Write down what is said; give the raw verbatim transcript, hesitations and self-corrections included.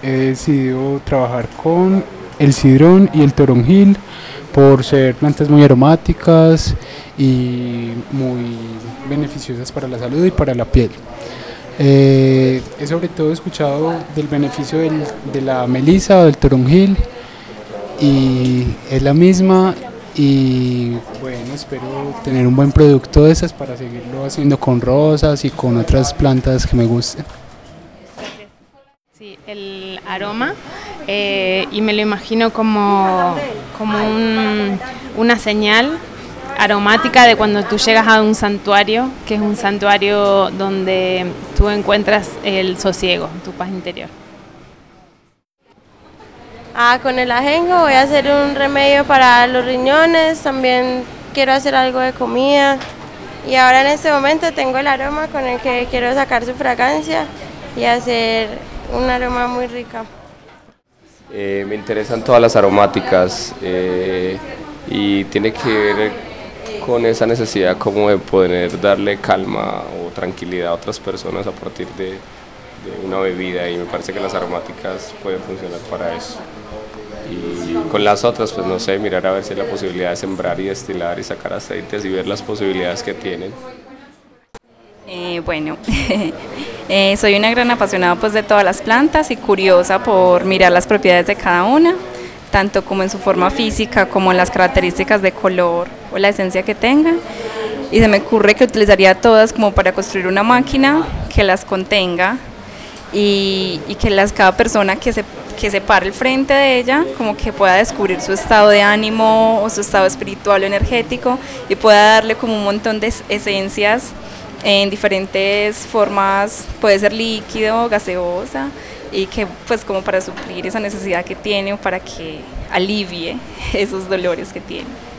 he decidido trabajar con el cidrón y el toronjil por ser plantas muy aromáticas y muy beneficiosas para la salud y para la piel. Eh, he sobre todo escuchado del beneficio del, de la melisa o del toronjil y es la misma y bueno, espero tener un buen producto de esas para seguirlo haciendo con rosas y con otras plantas que me gusten. Sí, el aroma eh, y me lo imagino como, como un, una señal aromática de cuando tú llegas a un santuario, que es un santuario donde tú encuentras el sosiego, tu paz interior. Ah, con el ajenjo voy a hacer un remedio para los riñones, también quiero hacer algo de comida y ahora en este momento tengo el aroma con el que quiero sacar su fragancia y hacer un aroma muy rica. Eh, me interesan todas las aromáticas eh, y tiene que ver con esa necesidad como de poder darle calma o tranquilidad a otras personas a partir de, de una bebida y me parece que las aromáticas pueden funcionar para eso. Y con las otras, pues no sé, mirar a ver si hay la posibilidad de sembrar y destilar y sacar aceites y ver las posibilidades que tienen. Eh, bueno, eh, soy una gran apasionada pues de todas las plantas y curiosa por mirar las propiedades de cada una, tanto como en su forma física como en las características de color o la esencia que tengan. Y se me ocurre que utilizaría todas como para construir una máquina que las contenga y, y que las, cada persona que se, que se pare al frente de ella como que pueda descubrir su estado de ánimo o su estado espiritual o energético y pueda darle como un montón de esencias en diferentes formas, puede ser líquido, gaseosa, y que pues como para suplir esa necesidad que tiene o para que alivie esos dolores que tiene.